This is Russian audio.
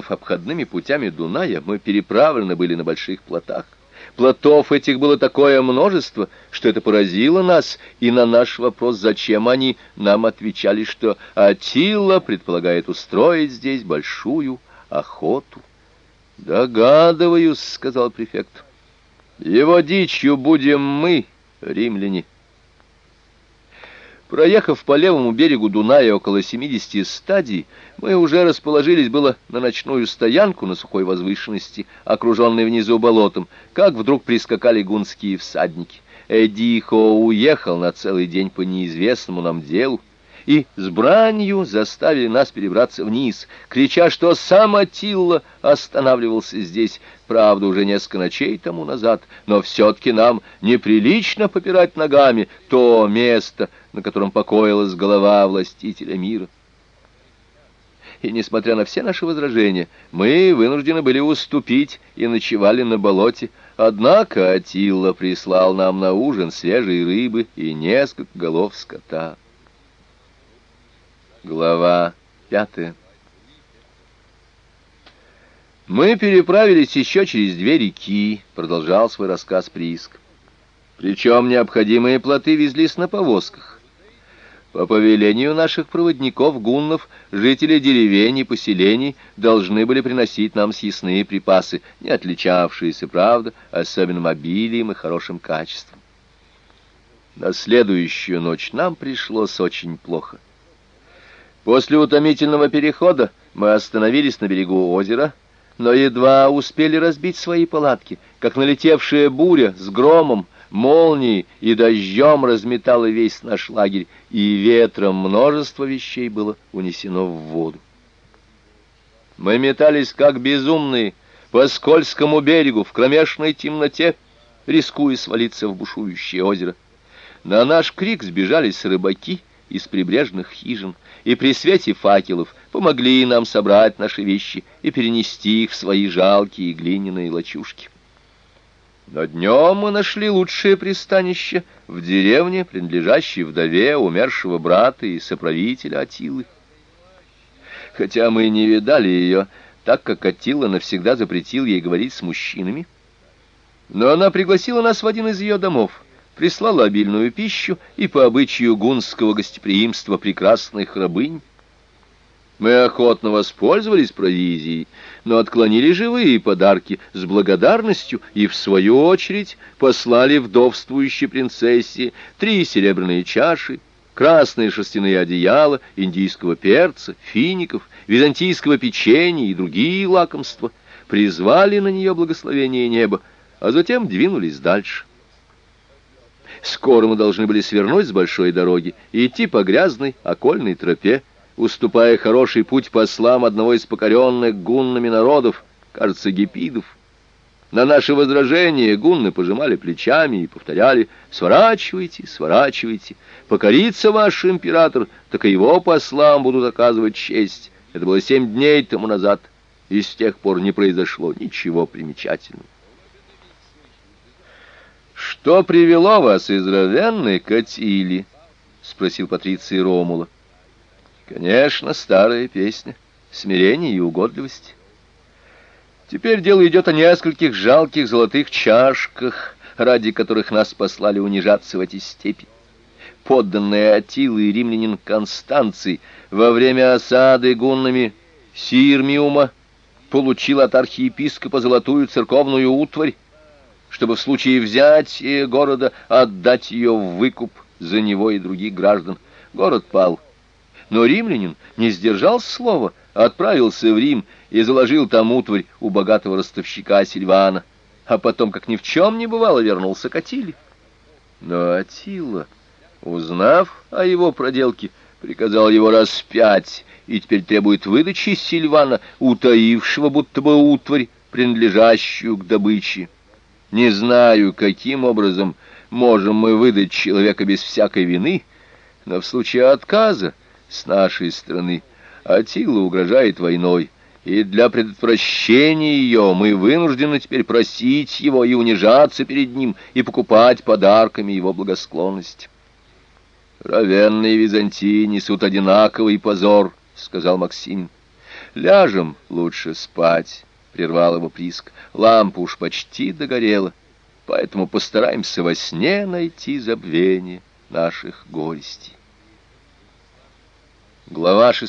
обходными путями Дуная, мы переправлены были на больших плотах. Плотов этих было такое множество, что это поразило нас, и на наш вопрос, зачем они, нам отвечали, что Аттила предполагает устроить здесь большую охоту. «Догадываюсь», — сказал префект. «Его дичью будем мы, римляне». Проехав по левому берегу Дуная около 70 стадий, мы уже расположились было на ночную стоянку на сухой возвышенности, окруженной внизу болотом, как вдруг прискакали гунские всадники. Эдихо уехал на целый день по неизвестному нам делу, и с бранью заставили нас перебраться вниз, крича, что сам Аттила останавливался здесь, правда, уже несколько ночей тому назад, но все-таки нам неприлично попирать ногами то место, на котором покоилась голова властителя мира. И, несмотря на все наши возражения, мы вынуждены были уступить и ночевали на болоте. Однако Аттила прислал нам на ужин свежей рыбы и несколько голов скота. Глава 5. Мы переправились еще через 2 реки, продолжал свой рассказ Приск. Причем необходимые плоты везлись на повозках. По повелению наших проводников, гуннов, жители деревень и поселений должны были приносить нам съестные припасы, не отличавшиеся, правда, особенным обилием и хорошим качеством. На следующую ночь нам пришлось очень плохо. После утомительного перехода мы остановились на берегу озера, но едва успели разбить свои палатки, как налетевшая буря с громом, молнией и дождем разметала весь наш лагерь, и ветром множество вещей было унесено в воду. Мы метались, как безумные, по скользкому берегу в кромешной темноте, рискуя свалиться в бушующее озеро. На наш крик сбежались рыбаки из прибрежных хижин, и при свете факелов помогли нам собрать наши вещи и перенести их в свои жалкие глиняные лачушки. Но днем мы нашли лучшее пристанище в деревне, принадлежащей вдове умершего брата и соправителя Аттилы. Хотя мы не видали ее, так как Аттила навсегда запретил ей говорить с мужчинами, но она пригласила нас в один из ее домов, прислала обильную пищу и по обычаю гунского гостеприимства прекрасных рабынь. Мы охотно воспользовались провизией, но отклонили живые подарки с благодарностью и, в свою очередь, послали вдовствующей принцессе 3 серебряные чаши, красные шерстяные одеяла, индийского перца, фиников, византийского печенья и другие лакомства, призвали на нее благословение неба, а затем двинулись дальше. Скоро мы должны были свернуть с большой дороги и идти по грязной окольной тропе, уступая хороший путь послам одного из покоренных гуннами народов, кажется, гепидов. На наши возражения гунны пожимали плечами и повторяли: «Сворачивайте, сворачивайте, покорится ваш император, так и его послам будут оказывать честь». Это было 7 дней тому назад, и с тех пор не произошло ничего примечательного. «Что привело вас из Равенны к Аттиле?» — спросил Патриций Ромула. «Конечно, старая песня, смирение и угодливость. Теперь дело идет о нескольких жалких золотых чашках, ради которых нас послали унижаться в эти степи. Подданные Аттилы и римлянин Констанций во время осады гуннами Сирмиума получил от архиепископа золотую церковную утварь, чтобы в случае взятия города отдать ее в выкуп за него и других граждан. Город пал, но римлянин не сдержал слова, отправился в Рим и заложил там утварь у богатого ростовщика Сильвана, а потом, как ни в чем не бывало, вернулся к Аттиле. Но Аттила, узнав о его проделке, приказал его распять и теперь требует выдачи Сильвана, утаившего будто бы утварь, принадлежащую к добыче. Не знаю, каким образом можем мы выдать человека без всякой вины, но в случае отказа с нашей стороны Аттила угрожает войной, и для предотвращения ее мы вынуждены теперь просить его и унижаться перед ним, и покупать подарками его благосклонность. «Равенна и Византия несут одинаковый позор», — сказал Максим. «Ляжем лучше спать», — прервал его Приск. «Лампа уж почти догорела, поэтому постараемся во сне найти забвение наших горестей». Глава 6.